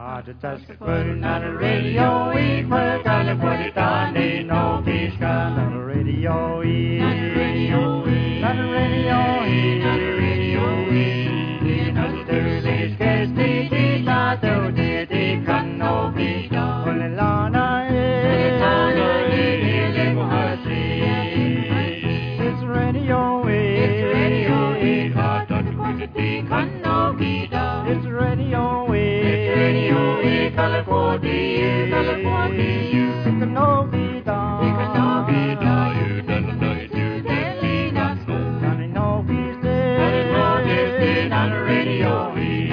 Just putting on the radio, we put on the put it on, they know he's got on the radio, on the radio, on the radio, on the radio, you know Thursday's case, they got to they can know he's got on the lana, it's radio, it's radio, got to put it, they can know he's got, it's radio. California, California, it can all be done. It can all be done. You don't know it, you can't lead us. Johnny know he's there. Johnny know he's been on the radio.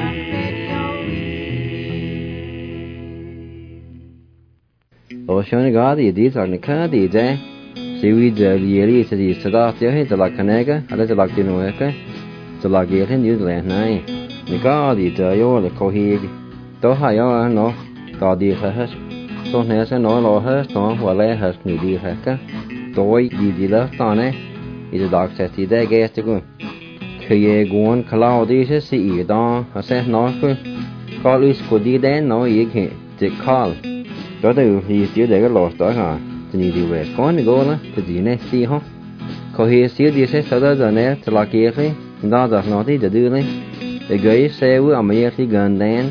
Ocean Gadi, these are the Candy, eh? See, we the yearly to the Sadat, the La Canega, and the Lactinoeca, the Lagate in New Zealand, nine. The Gadi, the Yola Cohig, Doha, no. Có đi hết, số này sẽ nói lo hết, nó và lấy hết người đi hết cả, tôi đi lớp tao này, ഇത് doctor ഇതേ കേട്ടുകു, khi guồn cloud đi sẽ xị đó, họ sẽ nói cứ, có lúc cô đi đến nói ý khi chỉ call, đó từ thì xíu để cái lọt đó hả, thì đi về có này go đó, thì gì này xị không, có khi xíu đi sẽ sau đó giờ này thì là kia đấy, đó giờ nói thì đưa đấy, để gửi xe với ông ấy thì gần đến.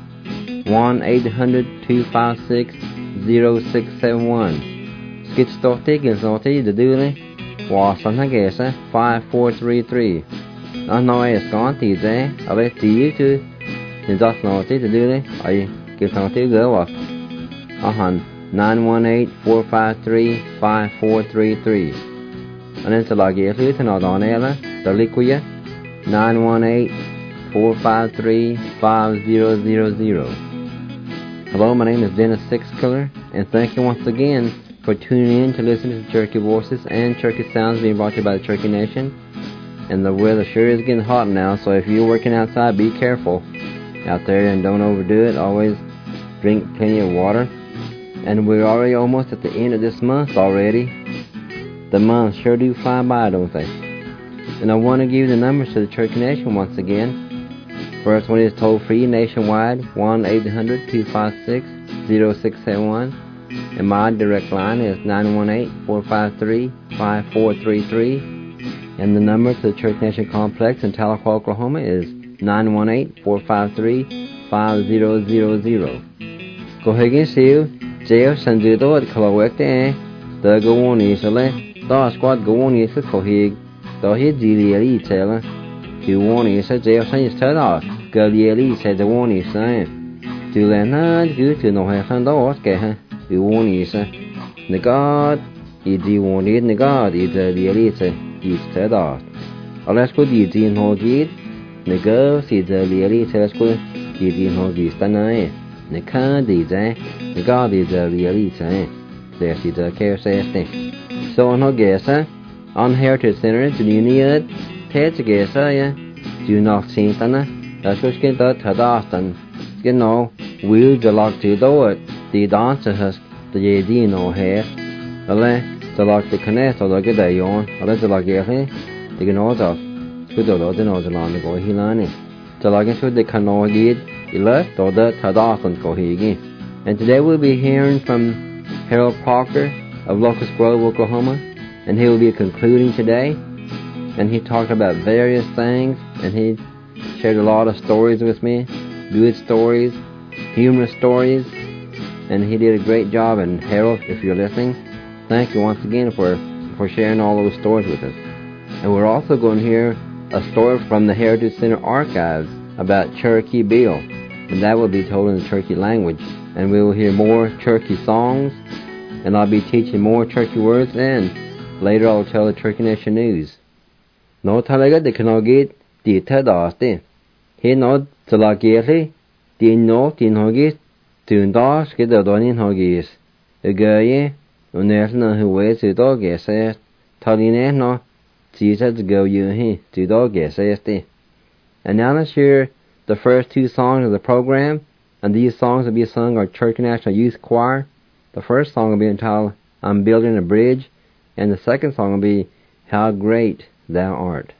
1-800-256-0671. Skid Stortig is not the doing. Was on a guess 5433. I know it's gone to there. I bet you to the dust not the doing. I give some to go up. 918-453-5433. And then to log your food and not on air. The liquid 918-453-5000. Hello, my name is Dennis Sixkiller, and thank you once again for tuning in to listen to Cherokee Voices and Cherokee Sounds being brought to you by the Cherokee Nation. And the weather sure is getting hot now, so if you're working outside, be careful out there and don't overdo it. Always drink plenty of water. And we're already almost at the end of this month already. The months sure do fly by, don't they? And I want to give you the numbers to the Cherokee Nation once again. First one is toll-free nationwide, 1-800-256-0671. And my direct line is 918-453-5433. And the number to the Church Nation Complex in Tahlequah, Oklahoma is 918-453-5000. Go ahead and see you. Jail Sanjudo at Kalawekte. The go on easily. The squad go on easily. Go ahead. The hit Gili Taylor. The one is a jail Sanjus Tada. Galieli said the one is saying. To Leonard, good to know her son, okay, the one is the God, is the one in the God, is the elite, is said out. Or let's go the Dean Hoggy, the girl, see the elite, let's go, the Dean Hoggy, the night, the card is the God is the elite, there's the care says. So, no guess, on Heritage Center, to the Union, Ted to guess, do not see Tana. That's what's getting to Austin. You know, we'll the lock to do it. The dancer has the JD no hair. The lock the connect or the good day on. Or the lock here. The can order. Good or the nose along the go he learning. The lock into the canoe did. He left or the Austin go he again. And today we'll be hearing from Harold Parker of Locust Grove, Oklahoma. And he will be concluding today. And he talked about various things. And he shared a lot of stories with me, good stories, humorous stories, and he did a great job. And Harold, if you're listening, thank you once again for sharing all those stories with us. And we're also going to hear a story from the Heritage Center archives about Cherokee Bill, and that will be told in the Cherokee language. And we will hear more Cherokee songs, and I'll be teaching more Cherokee words, and later I'll tell the Cherokee Nation news. No talaga de kanogit di tadaste. He no talageli di no tin hogis tundas ke da donin hogis. Agaye unerna huwe to dog ese taline no Jesus go you he to dog ese. And now let's hear the first two songs of the program, and these songs will be sung by Cherokee National Youth Choir. The first song will be entitled I'm Building a Bridge, and the second song will be How Great Thou Art.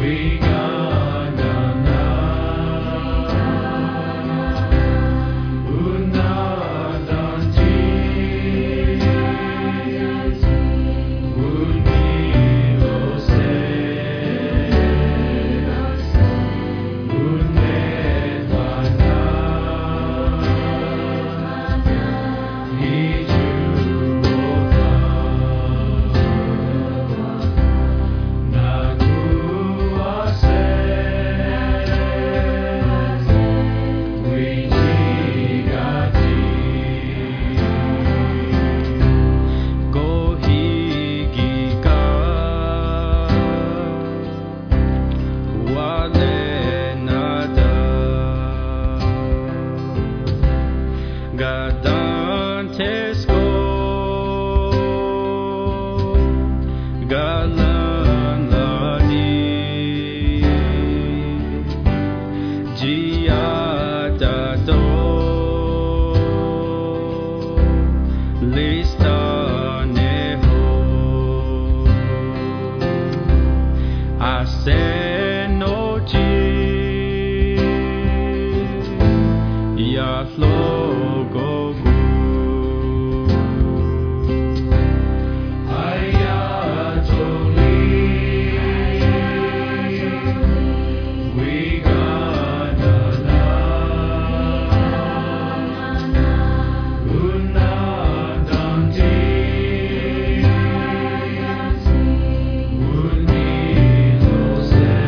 Say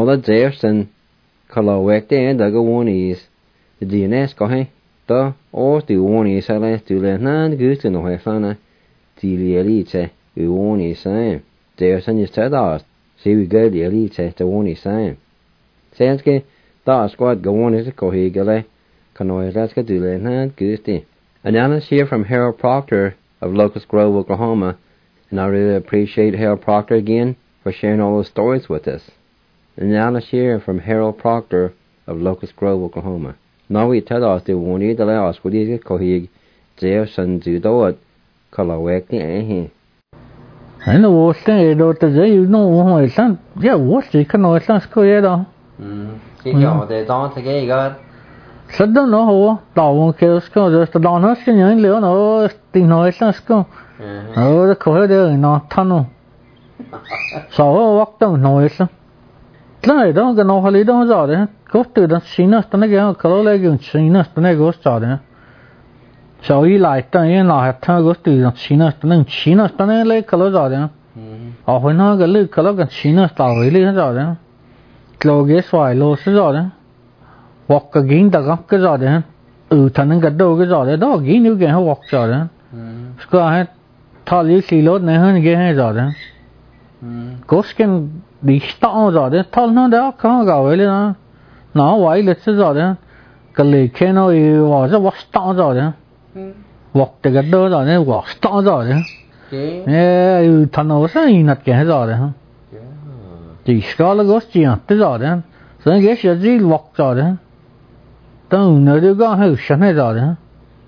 Alla Jefferson Kalawek de Daga Woonies the DNS go he da or the Woonies Sala to Lenan Goose no Hefana Tili Elite Woonies same Jefferson is Tadas see we go the Elite the Woonies same Sanske da squad go on is a Kohigale Kanoy Raska to Lenan Goose. Anonymous here from Harold Proctor of Locust Grove, Oklahoma, and I really appreciate Harold Proctor again for sharing all those stories with us. Anonymous here from Harold Proctor of Locust Grove, Oklahoma. Now we tell us the one need to let us with these Kohig, Jefferson to do it, Kalawek the Ahe. I know what's saying, you know what I said. Yeah, what's the Kanoy Sasko? See, they don't take God. Sớm đó nó hồ tàu một kiểu có rồi tàu nó cái những liệu nó tình nói sao có nó có đấy nó thân nó sau vắt tao nói sao cái đó cái nó hơi đó rồi đấy có từ đó xin nó tao nói cái có lấy cái xin nó tao nói có sao đấy sau ý lại tao ý lại tao có từ đó xin nó tao nói lấy cái rồi đấy hồi nó cái lấy cái xin nó tao lấy rồi đấy lo cái xoài lo rồi đấy walk again da cái rồi đấy thằng cái đâu cái rồi đấy đó again nếu cái walk rồi đấy có hay thao lý xì lốt này hơn cái hay rồi đấy có cái đi start rồi đấy thao nó đó có cái vậy nó vậy là rồi đấy cái lì cái nó vào rất walk start rồi đấy walk cái đâu rồi đấy walk start rồi đấy thằng nó sẽ in cái rồi đấy chỉ có là có chuyện tới rồi đấy rồi cái sự gì walk rồi đấy tao nói được có hơi sẵn hay rồi đấy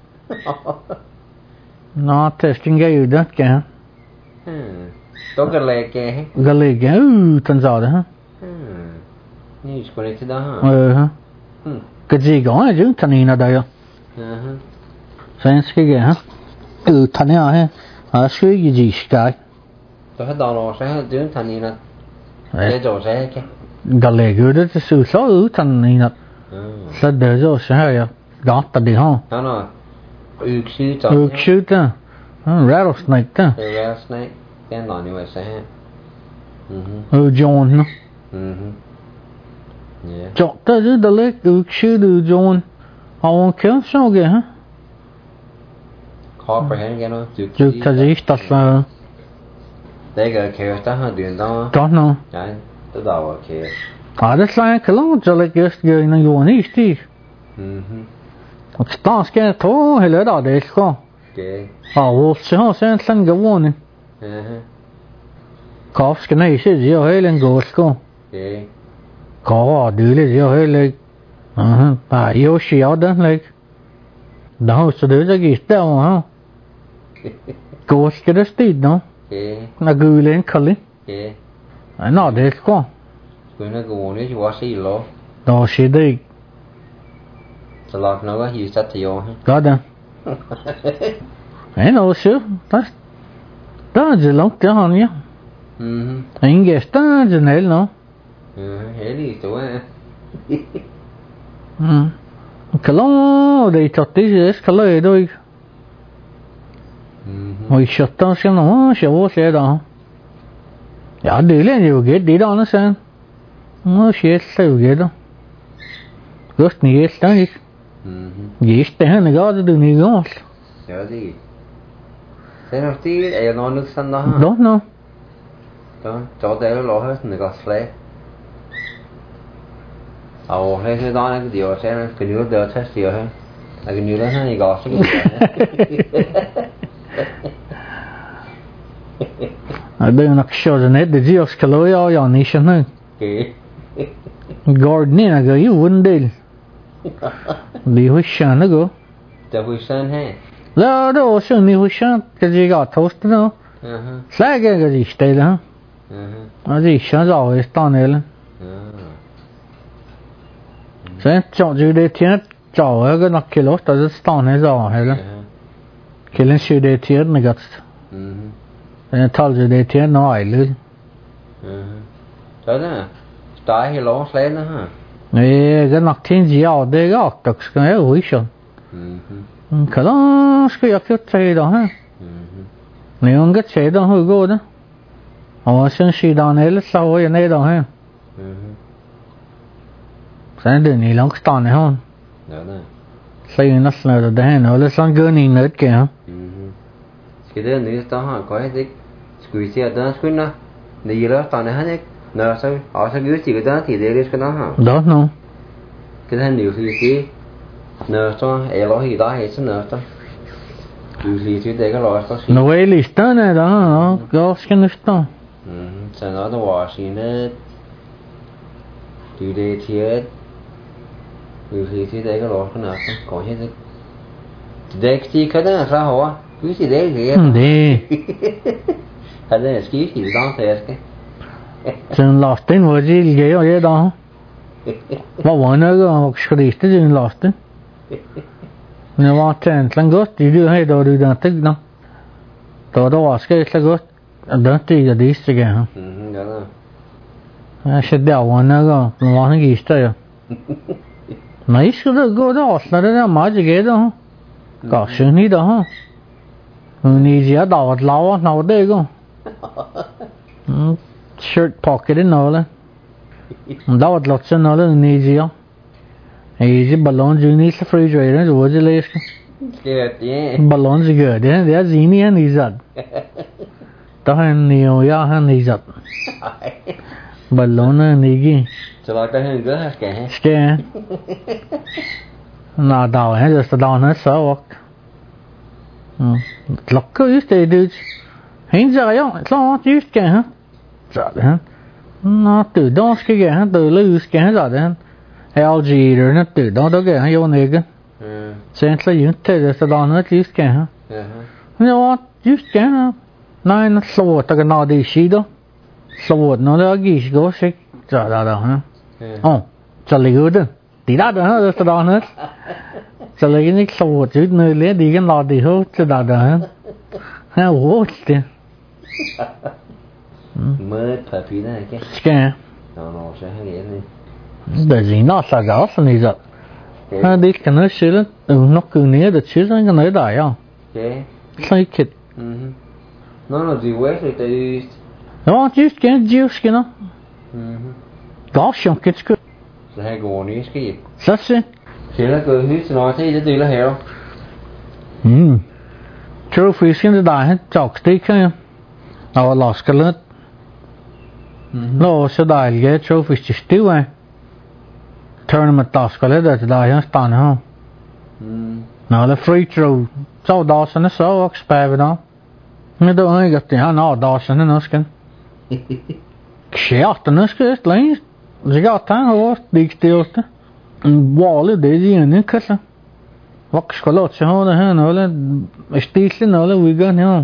nó testing cái gì đó kìa Đó cái lệ kìa thằng rồi đấy như có lệ đó hả cái gì có hay chứ thằng này là đây Sense cái kìa hả thằng này hả suy cái gì cái tôi hết đào nó sẽ chứ thằng này là để chỗ sẽ cái cái lệ cái đó sự số thằng này là sao để rồi sao vậy? Đó ta đi không? Nó shoot đó, rattlesnake đó. Rattlesnake, cái nói như vậy sao? John nó. Chọn ta chứ đó lấy shoot John, họ kéo sao kìa hả? Copperhead cái nó. Chụp ta gì ta sao? Đây cái kéo ta hả điện đó. Đó nó. Đấy, tôi đào kéo. Det är klart så lägger jag ska in och ni styr. Och stan ska ta hela dagen det ska. Okej. Och så sen gå ni. Kaf ska nej se jag hela gå ska. Okej. Ka du le jag hela. Pa jag ser den lägg. Då så det är gist då. Gå ska det styr då. Okej. Na gulen kalli. Okej. Nej det ska. Nó cũng nếu chú xí lỗ Đó sẽ đi Thật lọt nó có gì sách thì vô có đó ấy nó sửa đó là lắm cho họ nhé anh ghé đó là này nó hết đi chỗ á cái lo để cho tí gì cái lo đôi hồi sợ tao xem nó sẽ vô sẽ đó dạ đi lên nhiều ghét đi đó nó xem nó sẽ sao ghét đó rất nhiều đó ghét thế này có được nhiều không dạ gì thế nào tí ấy nó nước xanh đó đó nó đó chỗ đây nó lỗ hết này có slay hay cái đó cái điều sẽ cái nhiều điều sẽ điều hơn là cái nhiều đó này có cái đây là show the net the geos kaloi ya nation này gardening là cái vấn đề đi hơi sáng nữa cơ Chào Huy Sơn ha là đó sơn đi hơi sáng cái gì cả toast nó sai cái gì stay đó cái gì sáng rồi tao này lên sẽ chọn chữ để thiên chọn cái nó kilo tao sẽ tao này rồi hay là cái lên chữ để thiên này cái thao chữ để thiên nó ai lên đó nè trái thì lỗ lên đó ha cái nó thiên gì ở đây cái tập cái hủy sơn cái đó cái cái chơi đó ha nếu cái chơi đó hơi go đó họ sinh sĩ đó này là sau cái này đó ha Sen đừng nghĩ lắm cái tòn này không? Đó nè. Xây nó là được đấy, nó là sang gơ nhìn nữa kìa. Cái đó nếu tao hỏi có cái squeeze xe đó squeeze nó, nếu đó tòn này hết nó sao ở sao cứ chỉ cái đó thì để cái nó hả? Đó nó. Cái thằng nhiều thì nó cho ai lo thì đó hay sao nó cho. Nhiều thì để cái lo sao xí. Nó vậy list này đó, nó có cái nước đó. Sao nó vào xí nó từ đây thiệt. Nhiều thì để cái lo cái nào có hết. Để cái cái đó là sao hả? Cứ chỉ để cái. Đi. Hay là skip thì đó thì cái. Sen lost in var det grej och det då. Vad var det jag skrev det in lost in? När var det sen gott du hej då du den tyck då. Då var ska det gott. Då tycker det är igen. Đó là. Jag ska det var något var det gista ja. Nej skulle gå då så det där match grej då. Cả sen ni då. Ni giờ då lao nào det gå. Shirt pocket in all. That would lots of all in easy. Easy balloons in the refrigerator. What's the latest? Good, yeah. Balloons are good. They're zini and izad. Tahan neo ya han izad. Ballon and nigi. So like that hơn gỡ kẻ. Scare. Nah, down. Just down here so walk. Look, you stay dudes. Hình giờ yo, it's all you can, huh? Dạ đấy. Nó từ đó cái gì hả? Từ lưu cái gì đấy. LG rồi nó từ đó đó cái vô này cái. Sen là những thế là đó nó chỉ cái hả? Nhưng mà chỉ cái nó này nó sốt cái nào đi xí đó. Sốt nó là gì đó sẽ dạ đó hả? Cho lấy cái tí đó đó đó nữa. Cho lấy cái sốt chứ nơi lấy đi cái nào đi hết cho đó hả? Ha what thế? Mới phải phí này cái. Cái Nó sẽ hay nghĩa này. để gì nó sao đó sao này vậy? Ha đi cái nó xí đó, nó cứ nhớ được xí cái này đại à? Cái. Sai kịch. Nó là gì quét thì từ. Nó chỉ cái nó. Đó xong cái cái. Là hay gồ ní cái gì? Sao thế? Thì là cứ hít nói thế chứ từ là hiểu. Trophy cái đại hết chọc tí cái. Our lost cái lết. Nó sẽ đại cái trophy chỉ still à. Tournament đó cái lết là đại hết tàn ha. Nó là free throw. Sau đó sẽ nó sao expect đó. Nó đâu ai gặp thì nó đó sẽ nó cái. Shit, nó cái lấy. Chỉ có thằng họ đi tiêu đó. Wall để gì nữa cái sao? Vắc cái lót sẽ nó ha nó là still nó là we got ha.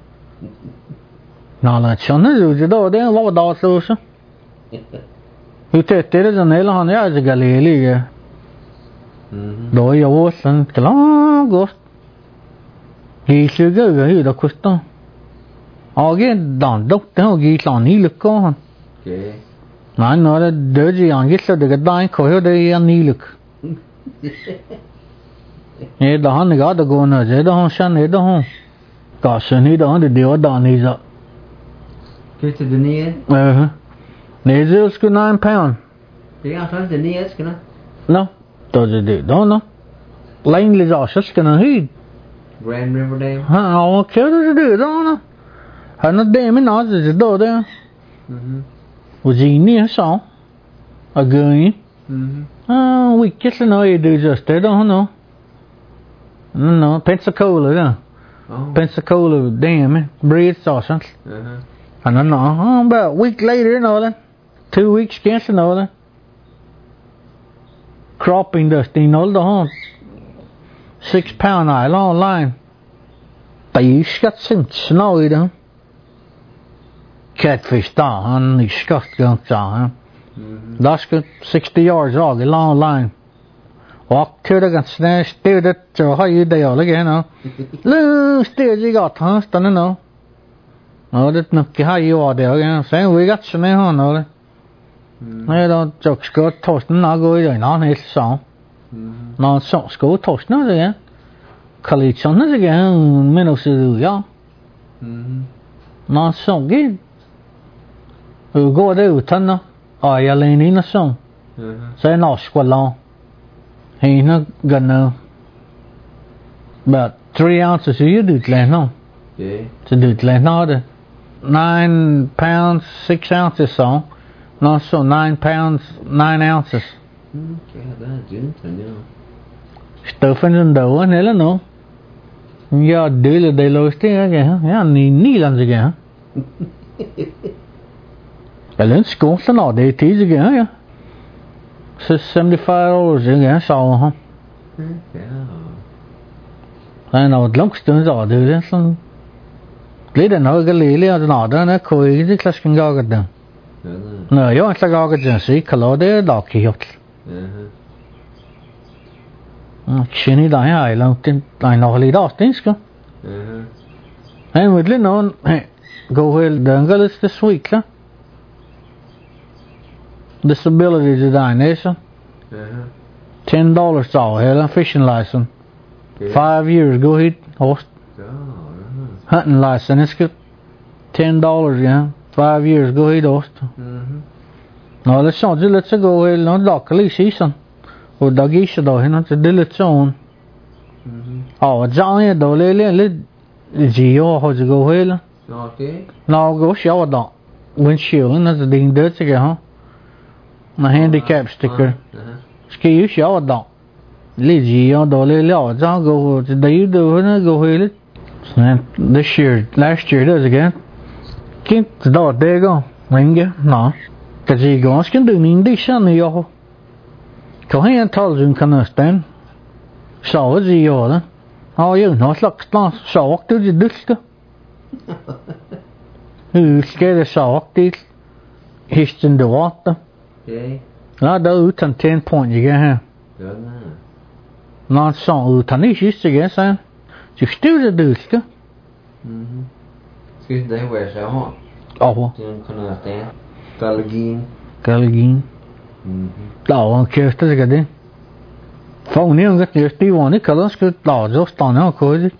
Nó là chọn nó rồi đó đấy vào đó số số. Như thế thế là này là hắn ya cái lì lì cái. Đó ya vô sân cái lá ghost. He sẽ cái đó question. Aage đàn đốc thế họ ghi lon ni lực con. Okay. Nó là đỡ gì anh biết sao được cái đai khỏi đây anh ni lực. Nghe đó này có được con ở dưới đó sang này đó không? Cả sân này đó để điều đó này rồi. Cái từ này. Này dưới cái 9 pound. Cái áo sơ từ này cái nó. No, tôi để đó nó. Lấy lý do sao cái nó hít. Grand River Dam. Ha, họ kéo để đó nó. Hắn nó đem mới nói gì đó đấy. Gì nè sao? À gửi. We just know you do just that, don't know. No, Pensacola đó. Pensacola Dam, breed sausage. And nó about a week later know that. 2 weeks can't know that. Cropping dust in all the home. 6 pound eye long line. Tỷ skắt sinh snowy đó. Catfish đó, hắn skắt găng chả. That's good 60 yards all the long line. Walk to the gun steer that cho how you day all again no. Lu steer you got huh stand no. No that no how you are there again. Say we got some huh no. Này đó chọc scott toast nó gọi rồi nó hết xong. Nó xong scott toast nó rồi á. Khali chọn nó rồi á, mình đâu xử ya. Nó xong cái. Go đây thân nó. À ya lên nó xong. Say no squat long. He not gonna about 3 ounces you do land no. Okay. To do land no 9 pounds 6 ounces so. No so 9 pounds 9 ounces. Okay, that's interesting. Stuff in the one hell no. Yeah, daily they lost it again. Yeah, ni lands again. Ellen skånsen av det I tid again, yeah. So $75 again, so huh. I know long stones are doing some. Later now, get lily or another, and I call it the class can go get them. No, you want to go get them, see, color there, lucky yacht. Chinny dying, I don't I know lead off things go. And with Lynn go well, the uncle is this week, huh? Disability designation. $10 all hell fishing license. 5 years go ahead host. Hunting license good. $10 yeah. 5 years go ahead host. No let's go ahead no luckily season. Och dagish då henne till diletson. Ja, jag då le geo har gå hela. Okej. Nå gå show då. Windshield när det ding det sig ha. Na handicap sticker. Ska ju show då. Le geo då le jag gå till det då henne gå hela. Sen this year last year does again. Kint då det gå. Ringa. No. Kaji gå ska du min det sen jag. Có hay anh thâu dừng khăn stand, sao gì rồi đó, nó lắc nó sao cái gì đứt đó, cái sao cái histon the water, nó đâu thành 10 point gì cả ha, nó sao thành ít gì cả sao, chỉ still the đứt đó, Cái đấy về sao hả? Trên khăn stand, Galgin. Lão kia tới cái đấy, phong niệm cái gì Steve này kalau cái lão just tao nó coi gì,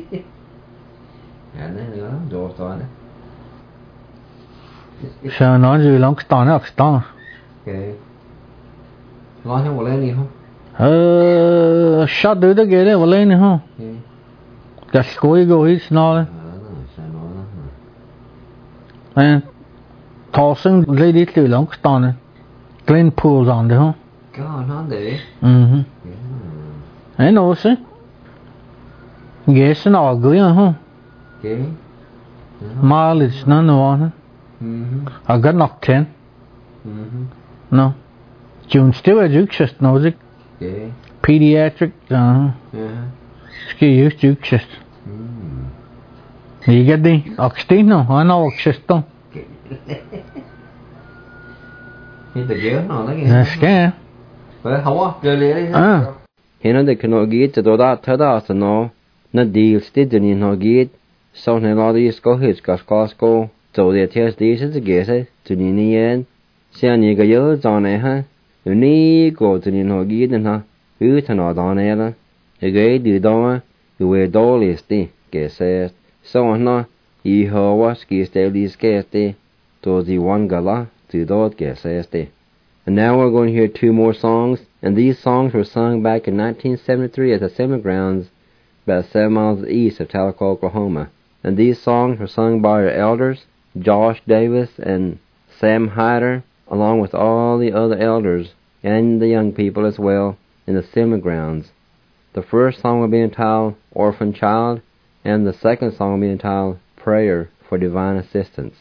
cái này nữa, just tao này, sao nó gì lắm cái tao nó tao, cái, nói theo một lên đi không? Shot được cái đấy một lên đi không? Cái coi go hit nó này, tossing lady từ lắm cái tao này. Glen pools on there, huh? God, on there. I know, see. Yes, and all good, huh? Okay. Mileage, none of one. I got knocked 10. No. June still education, knows it. Okay. Pediatric, ski use education. You get the oxygen, no? I know oxygen. Như tự dễ nó đấy That's scary. Vậy không á, chơi lẽ đi. Hena de kno git to da tada no na deal stidni no git so ne la di sko hit ko so de test di se ge se tu ni yen sia ni ga yo zo ne ha ni go tu ni no git na u ta no da ne la e ge di do we do listi ge se so no I ho was ki ste ske to the one gala to do ge se. And now we're going to hear two more songs, and these songs were sung back in 1973 at the Assembly Grounds about 7 miles east of Tahlequah, Oklahoma. And these songs were sung by our elders, Josh Davis and Sam Hyder, along with all the other elders and the young people as well in the Assembly Grounds. The first song will be entitled Orphan Child, and the second song will be entitled Prayer for Divine Assistance.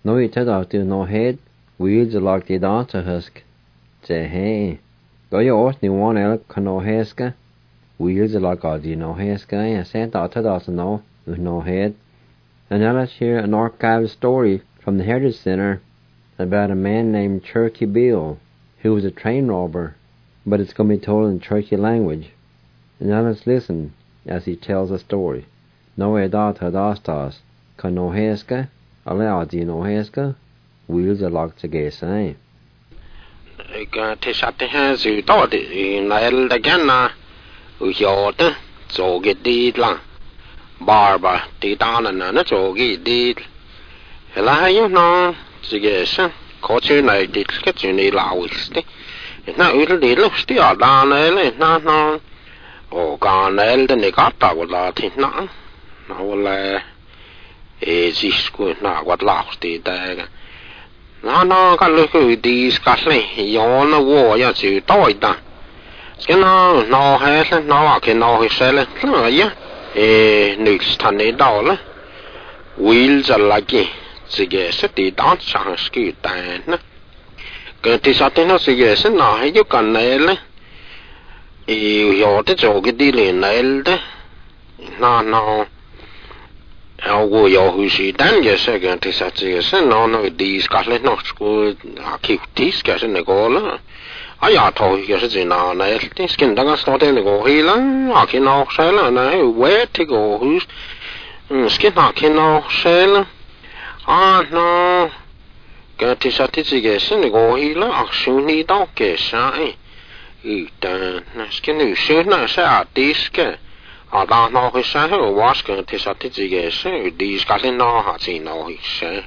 Nói thật đó từ nó hết, wheels are like the dancer husk. Che hey. Có yo os ni one el kano heska. Wheels are like all the no heska. Ya sent out thật đó no no head. And now let's hear an archive story from the Heritage Center about a man named Cherokee Bill, who was a train robber, but it's going to be told in Cherokee language. And now let's listen as he tells a story. No edat hadastas, kano heska. Allow the no heska, wheels are locked to get say. Thì sát thì hay sự đó thì này là cái na, hiểu đó,做cái đi là, barber đi đa là nó做cái đi, là hay nó这个是，过去来的个就你老的，那有的你老是要打呢嘞，那我讲呢的你搞到我拉听那我来。siis kun naavat lausti täällä. No kallykyyti skalle joona vuoja syy toita. Skena no häsle no ake no hiselle ja nykstän i dala. Wilsallakin sige se ti dansa skytään. Kun saatiin no sige se nahe jukan näille. Jo te jogi dilin näiltä. No我要回去单个这个这啥这个是那第一个嘞，那我去第一个是那个了，哎呀，头一个是在哪呢？第一个那个说的那个黑了，去哪谁了？那喂这个回，是哪去哪谁了？啊，那个第三第几个是那个黑了，兄弟到个啥？但那是女生那是第一个。Ada no hissa he wasken tisatti tigese di skasin no hatsi no hissa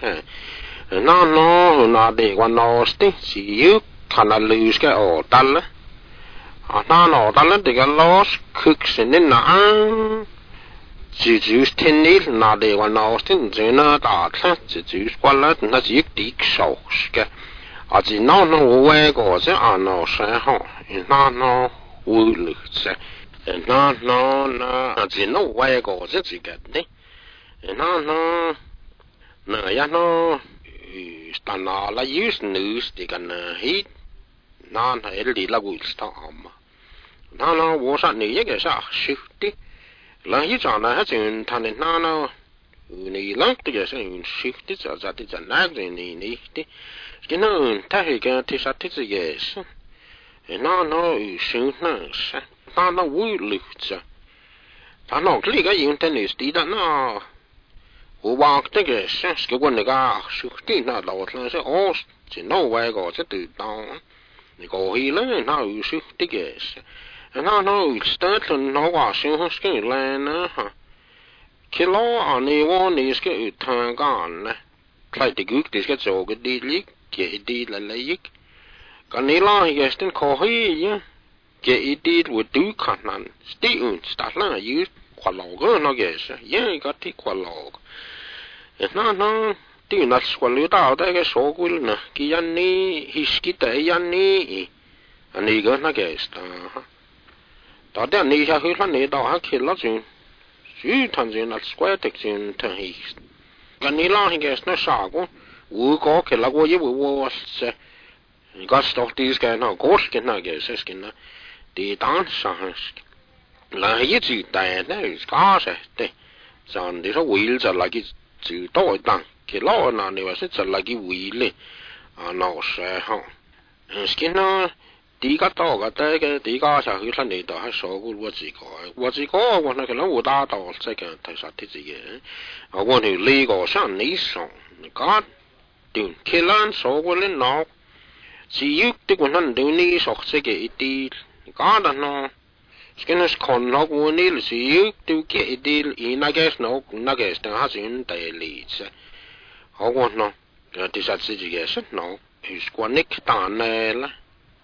no de wan no sti si yu kana luske o talle ana no talle de los kuksen na just tinil na de wan no sti zena da tla just kwala na ji dik sauske ati no we go se ano se ho no ulse no, chỉ nó quay cổ rất gì cả đấy, nó ya nó, ta nó là use news thì cần hit, nó hay là vui start mà, nó vô sát này cái sao shift đi, là hit cho nó hết chuyện thằng này nó, này lắm thì cái sao shift đi cho thì cho nát rồi này đi, cái nó thay cái thì sao thì cái sao, nó shift nó sao. Ta vui lyktsä. Ta cái cái gì tên này tí đó nó u bạc thế cái cái quân này cái sự tí nó đầu là sẽ ô chỉ nó vay cái sẽ tự tao này có hi lên nó sự tí cái nó start nó qua sự cái lên nữa ha cái lo anh ấy want is cái thằng con này lại thì cứ cái chỗ cái đi liếc cái đi là lấy cái này lo cái tên có hi nhá cái ý đi với đủ khả năng, tí start là như qua lầu cái nó cái sao, cái tí qua lầu, nó tí nó qua lưỡi tao đấy cái số của nó, cái anh ní history đấy anh ní, anh ní cái nó cái sao, đó đấy anh ní sao hơi này đó hả khi nó chuyện, thằng chuyện nó square được chuyện thằng hi, cái ní là cái nó sao cũng, có cái là có gì vô sẽ, cái stock tí cái nó có cái nó cái sao cái nó thì tán sang là cái chữ đại đấy có sẽ đấy chẳng để số quỷ là cái chữ tối tăng cái lo nào nếu sẽ là cái quỷ lên nó sẽ không cái nó第一个到个这个第一个小黑他那到还说过我自个我那个我打到这个他说的这个我那那个上你上个对开兰说过了孬只有的我那对你说这个一点个的孬cái nó còn nó cũng như là sự tiêu cái đi na cái nó cái nó hay chuyện đại lý chứ họ còn nó thì sao sự cái sự nó thì quan nick tàn này là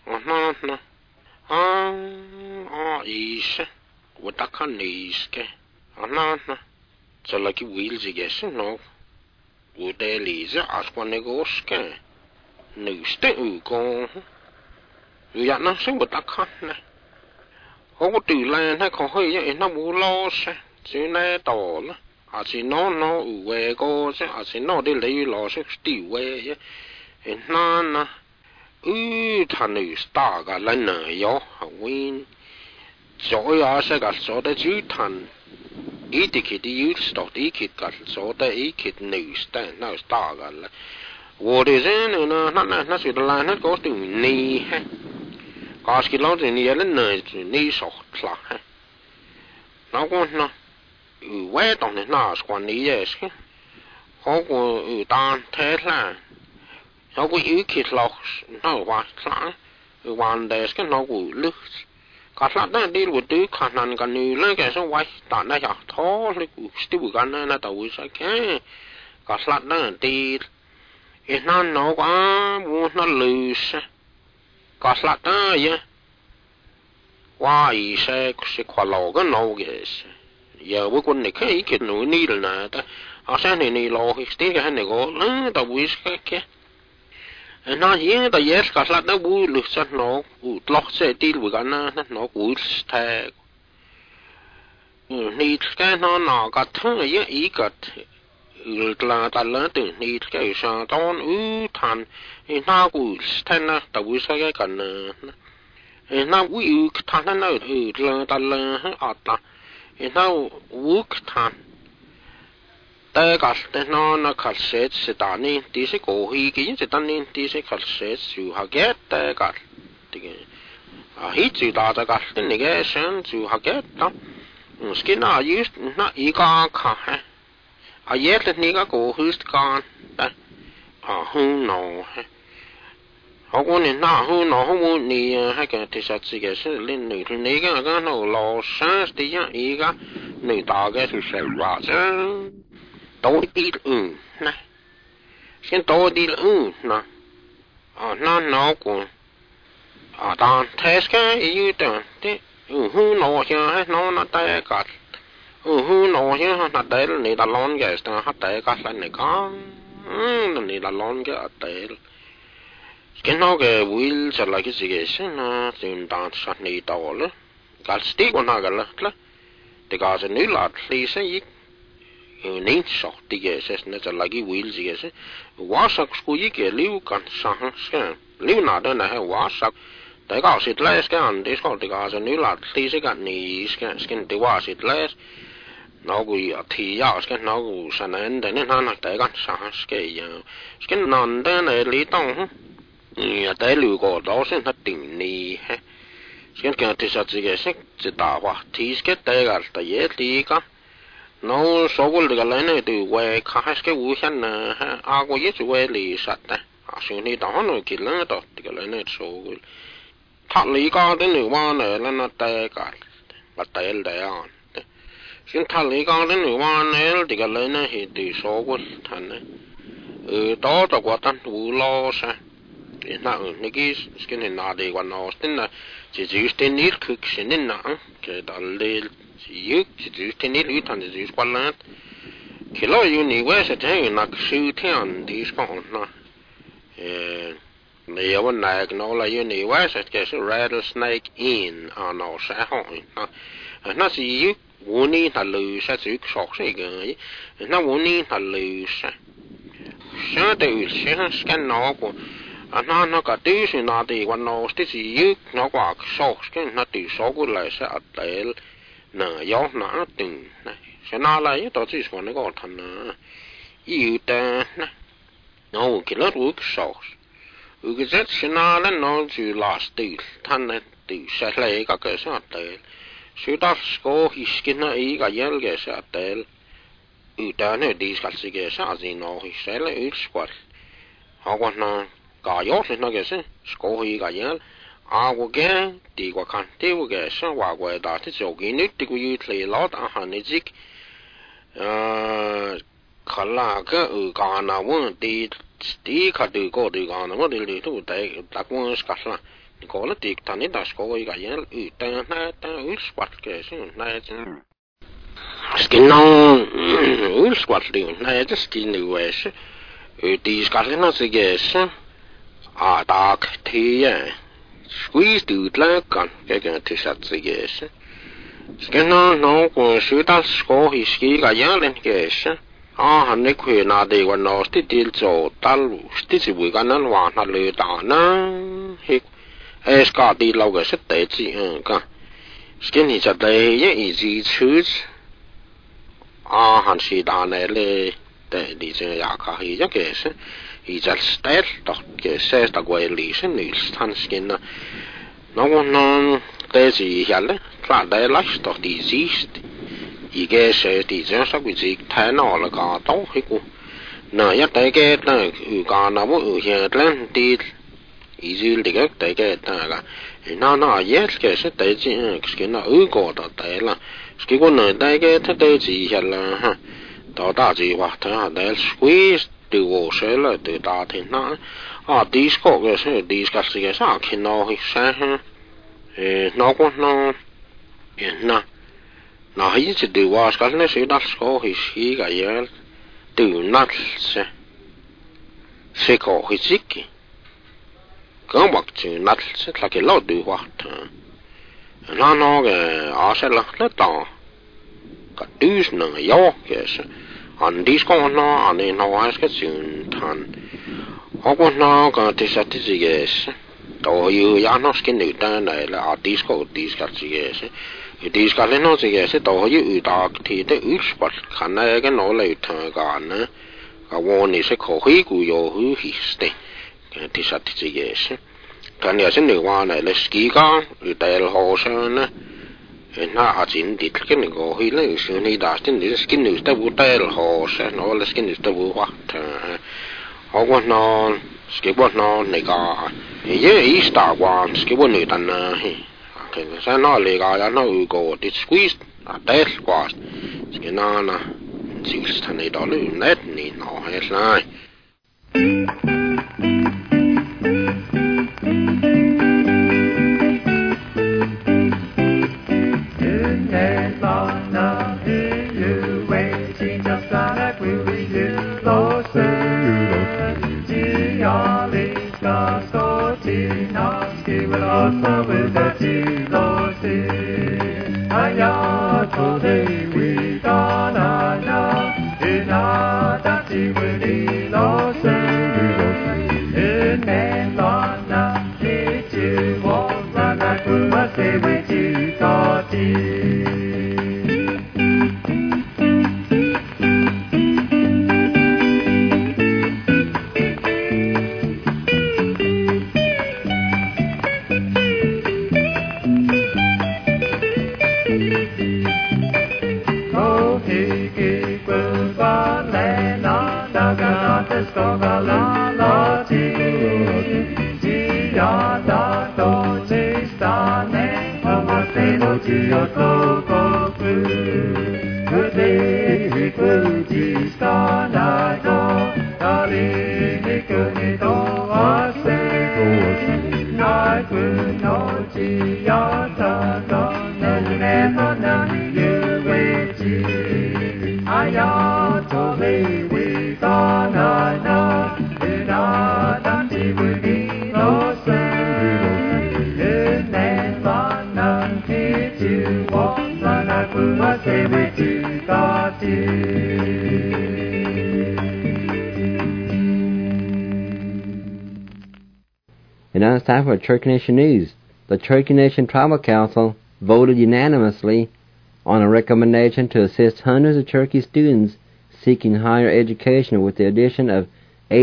ý chứ tôi đã khăn ý cái cho là cái will gì cái sự nó tôi đại lý chứ quan nick cái nữ sẽ con rồi nó sẽ tôi đã khăn này không có từ là nó có hơi vậy nó mua lo sao chứ này tỏ là chỉ nó về cô chứ chỉ nó đi lấy lo chứ đi về chứ nó thằng nữ star cái lần nữa yo win rồi sẽ cái số đó chứ thằng ý thì khi đi use stock ý khi cái số đó ý khi nữ star cái là 我的人呢，那是的啦，那搞定你嘿，搞起老子你也能你少啦嘿，那我呢，外当的那是管你也是，好过当太啦，好过有去老那话啦，玩的是那个路，搞啥那地路对看那个女那个是外当那下头那个是不干那都会啥看，搞啥那地。nó quá muốn nó lười xe có lát đó vậy qua ý xe khoa lò cái nâu kìa giờ với quân này cái cái núi ni là nè ta ở xe này lò cái cái này có nó tao bui cái kia nó gì tao yes có lát đó bui lười xe nó lót xe đi với cái nó bui thế ni cái nó có thứ gì ý cái là ta lớn từ ni cái sao tao than nó cũng thành là tao biết sao cái cần nó cũng than nó là ta lớn ở ta nó cũng thanแต่ก็nó khát sẽ ta nên thì sẽ có hi cái gì ta nên thì sẽ khát sẽ chịu học cáiแต่ก็thì hi chịu ta cái thì cái sáng chịu học cái đó cái nào như nó ý cái khá giờ thì người có hút con đấy hút nó họ có nên nào hút nó không muốn đi hay cái thì sao chỉ cái sự lên người thì người cái nó lo sáng thì cái ý cái người ta cái sự sẽ ra chứ tối đi này xin tối đi nè nó cũng đang test cái ý tưởng thế hút nó chứ nó tay cả nó chứ nó đấy là người ta lon cái nó hát đấy các lần này có người ta lon cái đấy cái nó cái wheel sẽ là cái gì cái nó chúng ta sẽ này tàu nữa cái stick của nó cái là thì cái sẽ nữ là thì sẽ ít nên sọt thì cái sẽ nó sẽ là cái wheel gì cái hóa sắc của cái liu cần sang cái liu nào đó là hóa sắc tại cái sẽ lấy cái anh thì cái sẽ nữ là thì sẽ cái này cái thì hóa sẽ lấy nó cũng thì giờ cái nó cũng sản nên để nên nó tại cái sản cái cái nón đó này lý tông tại lưu có đó sẽ thật tình này cái thì sao chỉ cái chỉ đào hoa thì cái tại cái thì cái nó số cái cái này từ quay khai cái vũ khí này có cái quay lý sát đấy xong thì đó nó cái lớn đó cái này số thật lý có đến nửa bao này là nó tại cái và tại đấy xin thằng lý con đến nửa ban này thì cái lấy này thì từ số của thằng này đó là quả tan đủ lo sao thì nào cái này nào để quan nó tên là chỉ tên ít cực xin nên nặng cái đó là chỉ tên ít ít thằng chỉ quan lát khi lo yêu nhiều quá sẽ thấy là sự thiện thì còn nó nhiều vấn đề nó là yêu nhiều quá sẽ cái rattlesnake in nó sẽ hỏi nó chỉ vô ni thật lười sẽ chịu sọt sẽ cái nó vô ni thật lười sẽ từ sẽ nó của nó cả tí sự nào thì quan nó tí gì nó quả sọt cái nó từ số của lại sẽ để nở gió nó từng này sẽ nó lại tổ chức của nó còn thành yêu ta nó cái lớp của sọt cái rất sẽ nó chỉ last từ thành này từ sẽ lấy cái sẽ để sự đó có cái nó ý cái gì cái sẽ để ta này đi cái gì cái sẽ gì nó sẽ là ít quá họ còn nó cả yếu thì nó cái sẽ có cái gì cái thì qua看tiêu cái sẽ qua qua đó thì chỗ cái nước thì cũng như là hàng này chứ khá là cái cái nào muốn đi cái từ có từ cái nào muốn đi tu tại ta cũng cái là có là tiệc thằng ấy đã có cái gì ta ít quạt cái sự này chứ cái nó ít quạt đi này chứ cái này vậy thì cái nó sẽ cái dark thì squeeze từ lá cần cái thì sẽ cái Skena no ko sutal sko hi ski ga yalen kesha. Han ne kwe na de wa no sti til zo tal sti si bu ga nan wa na le ta na. Hi ska di lo ga se te ji ka. Skeni cha de ye i ji chu. Han si da ne le de di je ya ka hi ja kesha. I zal stel doch kesha sta go li se ni stan skena. No deze hele klaar de last toch die ziet je geeft die zelfs ook iets ten alle gaat toch ik nou ja dat gaat nou u kan nou moet je het land die zult ik ook dat gaat nou je geeft dat je misschien nou u gaat dat la misschien nou dat gaat dat je hele dat je wacht dat squeeze de wasel de dat in nou die skog die skal sig sak nou ik zeg nó có nó nó hay chỉ từ qua cái này sẽ đặt số thì chỉ cái gì từ nát sẽ có cái gì cái mặc chữ nát sẽ là cái lâu từ qua nó cái sẽ là nó to cái thứ nó yếu cái anh đi con nó anh nó cái chuyện thằng họ có nó cái thứ sao thứ gì cái to yu ya no skin nu ta na la disco chi se disco le no chi se to yu ta ti de u spot kan na ga no le ta ga na ga wo ni se ko hui gu yo hu hi ste ti sa ti chi se kan ya se nu wa na le ski ga u ta el ho sa na na a chin ti ke ni go hi le su ni da tin ni skin nu ta bu ta el ho sa no le skin nu ta bu wa ta ho wa no skateboard nó này cả cái star one skateboard này thành cái sao nó lại cả nó có cái squeeze dead squash cái nó chịu thành này đó luôn net này nó hết lại And now it's time for Cherokee Nation News. The Cherokee Nation Tribal Council voted unanimously on a recommendation to assist hundreds of Cherokee students seeking higher education with the addition of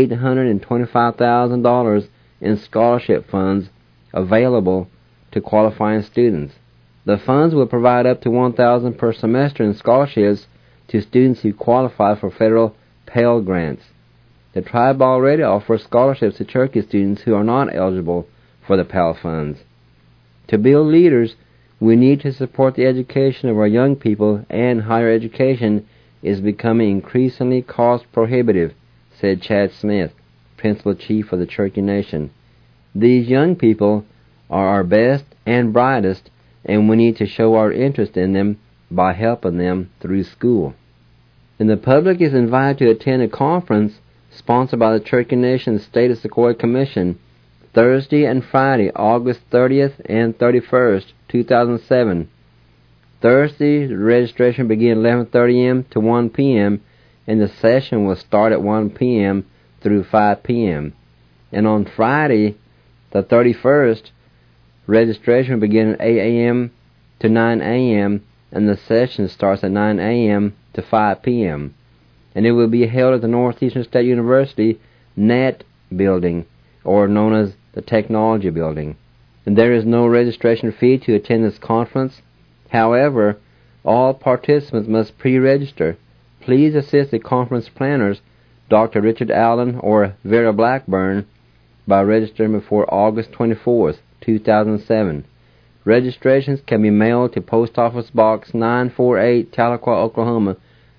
$825,000 in scholarship funds available to qualifying students. The funds will provide up to $1,000 per semester in scholarships to students who qualify for federal Pell Grants. The tribe already offers scholarships to Cherokee students who are not eligible for the Pell funds. To build leaders, we need to support the education of our young people, and higher education is becoming increasingly cost-prohibitive, said Chad Smith, Principal Chief of the Cherokee Nation. These young people are our best and brightest, and we need to show our interest in them by helping them through school. And the public is invited to attend a conference sponsored by the Cherokee Nation State of Sequoia Commission, Thursday and Friday, August 30th and 31st, 2007. Thursday, the registration begins 11:30 a.m. to 1 p.m. and the session will start at 1 p.m. through 5 p.m. And on Friday, the 31st, registration begins at 8 a.m. to 9 a.m. and the session starts at 9 a.m. to 5 p.m. And it will be held at the Northeastern State University NET building, or known as the Technology Building. And there is no registration fee to attend this conference. However, all participants must pre-register. Please assist the conference planners, Dr. Richard Allen or Vera Blackburn, by registering before August 24th, 2007. Registrations can be mailed to Post Office Box 948, Tahlequah, Oklahoma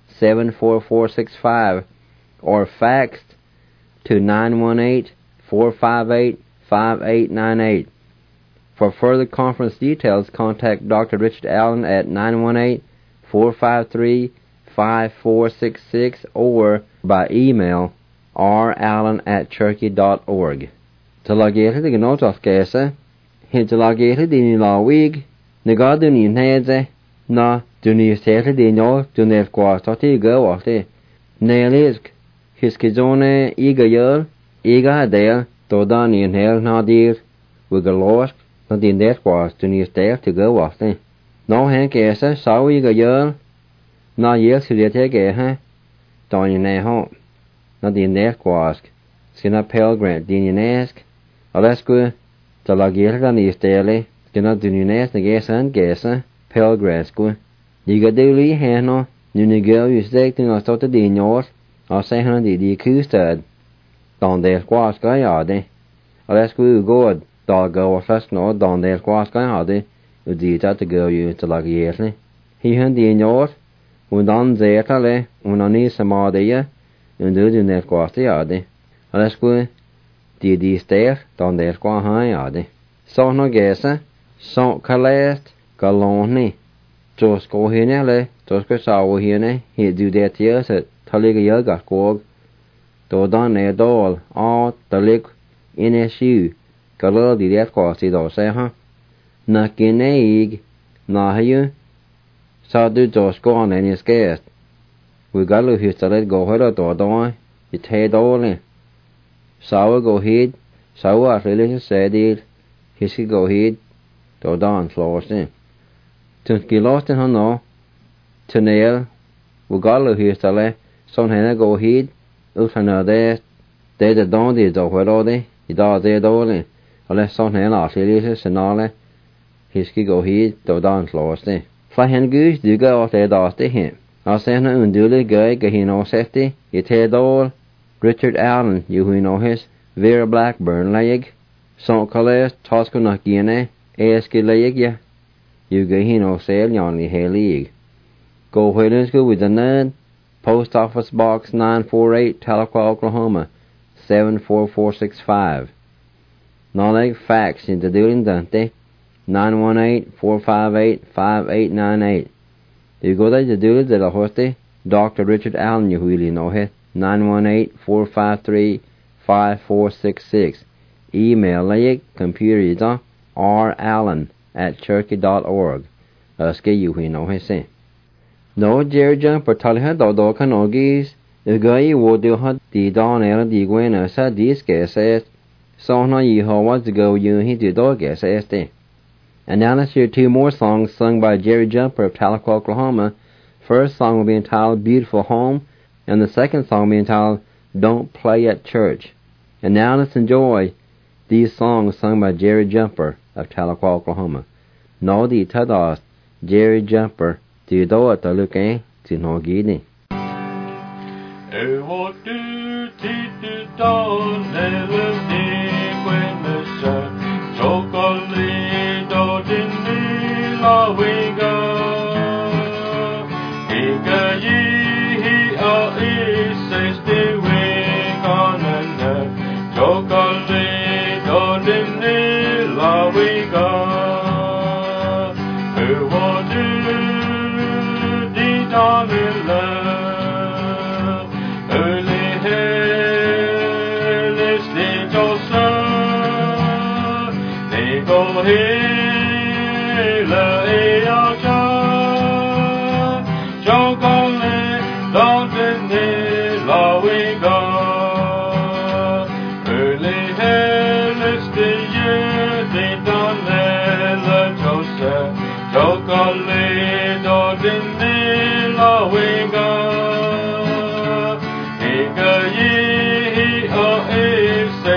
74465, or faxed to 918-458-5898. For further conference details, contact Dr. Richard Allen at 918-453-5466 or by email rallen@cherokee.org. Talagete de genotas gese, hintalagete de la wig, negadu ni neze, na duni sete de no dunef quastati go afte. Nelisk, hiskizone iga yel, iga adel, dodani in hel nadir, wigalosk, na din det quast duni stel to go afte. No hen gese, saw iga yel, na yel sudete gehe, don ne ho. Na din det quask, skina pelgrant din nesk, alesque, talagete ni stele, skina dunis negesan gesa, pelgrasque. Iga duli heno, nu negel usdekting as tot de nyors, as sehen di kustad. Don det quask ayade. Alesque god, dal go fast no don det quask ayade, udita to go you talagete. He hun di nyors, undan zetale, unani samadeye, undu net quask ayade. Alesque, di ster, don det quask ayade. So no gesa, so kalest, galoni. Jos go hinele, jos go sawo hine, he do det years at Taliga Yoga Gog. Do don e dol, all talig in SU, galil di det quasi do se ha. Na gineig, na hayu, sa du jos go on any scared. We galu his talit go hero do do, it head all. Sawa go heed, sawa at religious said his go heed, do don floors in. Tunt gilost in hano, tunnel, wugalu histale, son hena go heed, uthana de don di do huerode, I da de dole, ale son hena afiliese senale, hiski go heed, do dan sloste. Fa hen gus duga of de daste him. As hena undule guy gahino sefti, I te dole, Richard Allen, you who know his, Vera Blackburn leg, son kales, tosco na giene, eski leg ya. You go hino sail yonly hay league. Go wheelers go with the nerd. Post Office Box 948, Tahlequah, Oklahoma 74465. Noleg fax in the Dulin Dante 918-458-5898. You go there to Dulin de la Hoste, Dr. Richard Allen you really know it 918-453-5466. Email leg computer rallen@cherokee.org. Aske you who know his say. No Jerry Jumper Taliha do canogis, the guy would do hot the don era di guena sa disque says, so no ye ho was to go you he do dog says. And now let's hear two more songs sung by Jerry Jumper of Tahlequah, Oklahoma. First song will be entitled Beautiful Home, and the second song will be entitled Don't Play at Church. And now let's enjoy these songs sung by Jerry Jumper of Tahlequah, Oklahoma. No di tadas, Jerry Jumper, do do at the look to no giddy. What do you don never did when the sun chocolate dot in the la winga? Ega ye a is says the wing on and chocolate dot in the la winga. What do the darling love? Early hell is the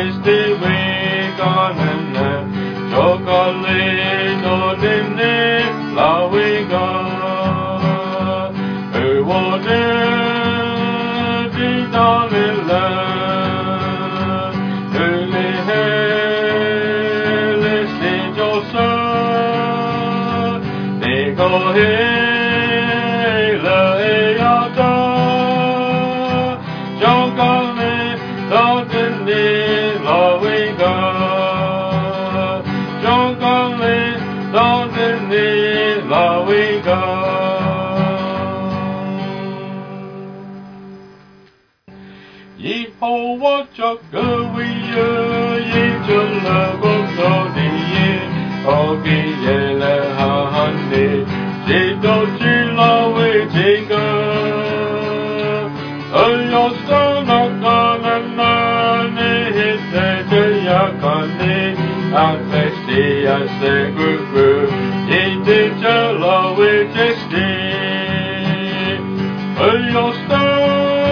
Christi we gonna chocolate no dinne la we go who water di dalila uli hele si josa de go hele yata chocolate no dinne la we go chocolate no dinne la we go Yehovah Chakawiya Yejala Bogdodiye Ogiyele Hahande Jito Chilawe Jega Ayostana Kananane Hite Jayakane Atlesti Aseguru Yete Chalawe Jesti Ayostana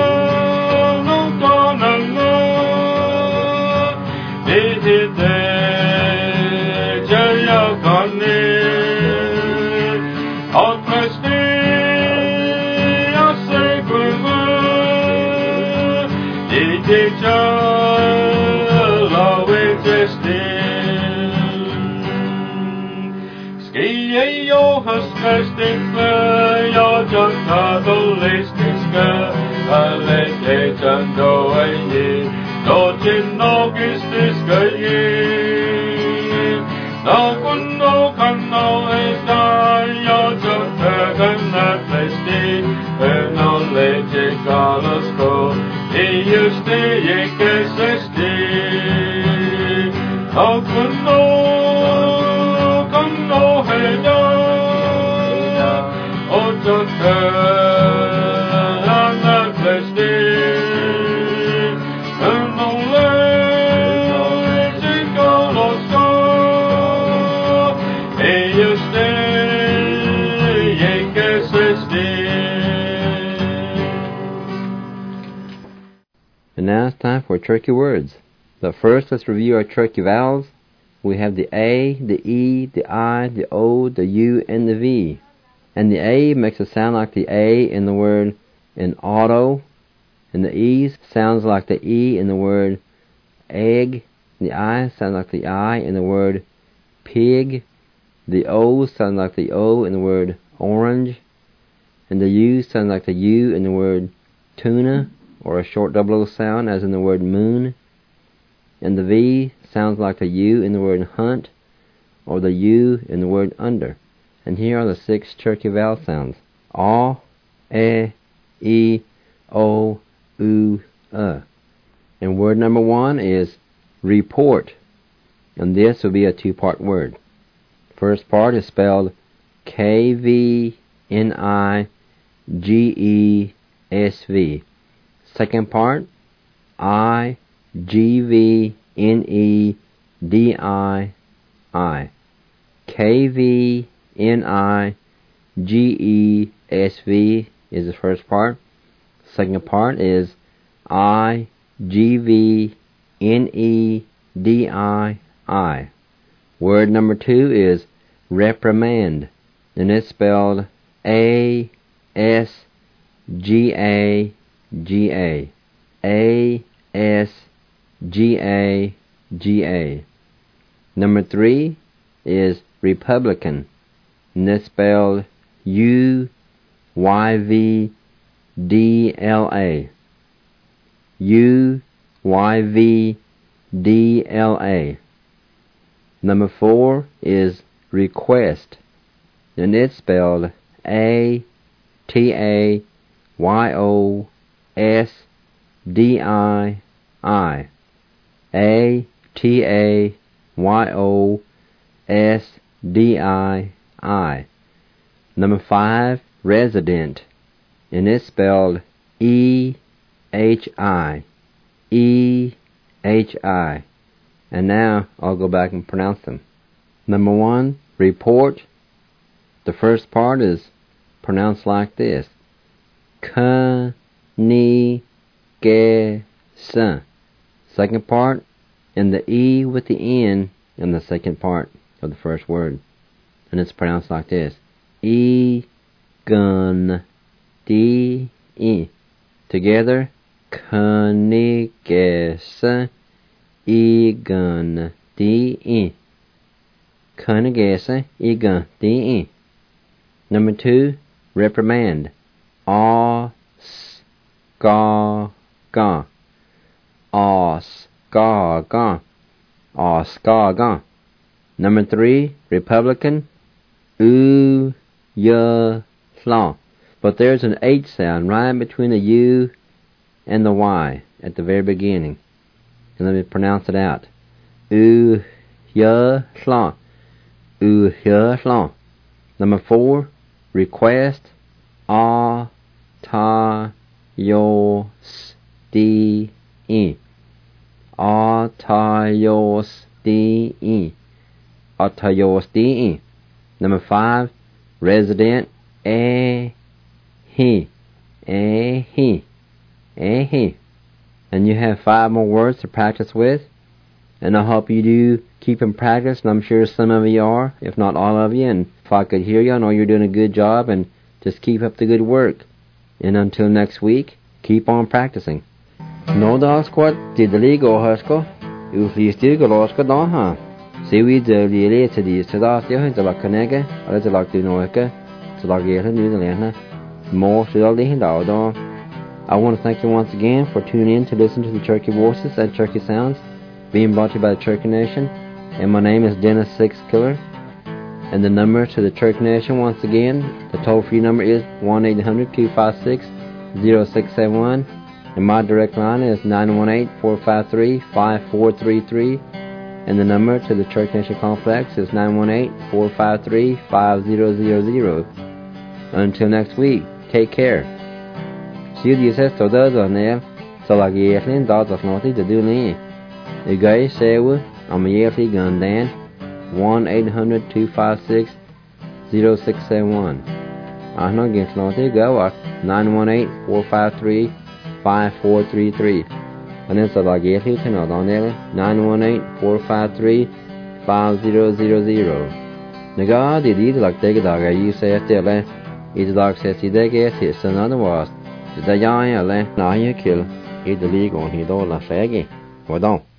And now it's time for Turkey words. But first, let's review our Turkey vowels. We have the A, the E, the I, the O, the U, and the V. And the A makes a sound like the A in the word in auto. And the E sounds like the E in the word egg. The I sounds like the I in the word pig. The O sounds like the O in the word orange. And the U sounds like the U in the word tuna, or a short double O sound as in the word moon. And the V sounds like the U in the word hunt, or the U in the word under. And here are the 6 Turkey vowel sounds. A, E, O, U, And word number 1 is report. And this will be a 2-part word. First part is spelled Kvnigesv. Second part, Igvnedi. Kvnigesv is the first part. Second part is Igvnedi. Word number 2 is reprimand, and it's spelled Asgaga. Asgaga. Number 3 is Republican, and it's spelled Uyvdla. Uyvdla. Number 4 is request, and it's spelled Atayyosdi. Atayyosdi. Number 5, resident, and it's spelled Ehi. And now I'll go back and pronounce them. Number 1, report. The first part is pronounced like this: Knigesan. Second part, and the E with the N in the second part of the first word. And it's pronounced like this. E-gun, D-E. Together, Kunigesa, E-gun, D-E. Kunigesa, E-gun, D-E. Number 2, reprimand. O-s-ga-ga. O-s-ga-ga. O-s-ga-ga. Number 3, Republican. U-ya-la. But there's an H sound right between the U and the Y at the very beginning. And let me pronounce it out. U-ya-la. U-ya-la. Number 4, request. A-ta-yos-D-E. A-ta-yos-D-E. A-ta-yos-D-E. Number 5, resident. A-he. A-he. A-he. And you have 5 more words to practice with. And I hope you do keep in practice, and I'm sure some of you are, if not all of you. And if I could hear you, I know you're doing a good job, and just keep up the good work. And until next week, keep on practicing. No da squat did the league or husko. You please do go loska don ha. See we do the elite to these to the like Canega, or it's like the Noika, to like New Zealand. More to the Dog. I want to thank you once again for tuning in to listen to the Turkey Voices and Turkey Sounds, being brought to you by the Turkey Nation. And my name is Dennis Six Killer. And the number to the Turkey Nation, once again, the toll-free number is 1-800-256-0671. And my direct line is 918-453-5433. And the number to the Turkey Nation Complex is 918-453-5000. Until next week, take care. See you esto does on so like Yethlin does of nothing to do me. You guys say I'm a Yethlin gun Dan. 1-800-256-0671. I know against nothing go 918-453-5433. And it's a like Yethlin to know on there 918-453-5000. Naga did either like take a dog you say it there. Each dog says he they get his another was. The young, I kill. Eat the league on his door, la shaggy. Well, don't.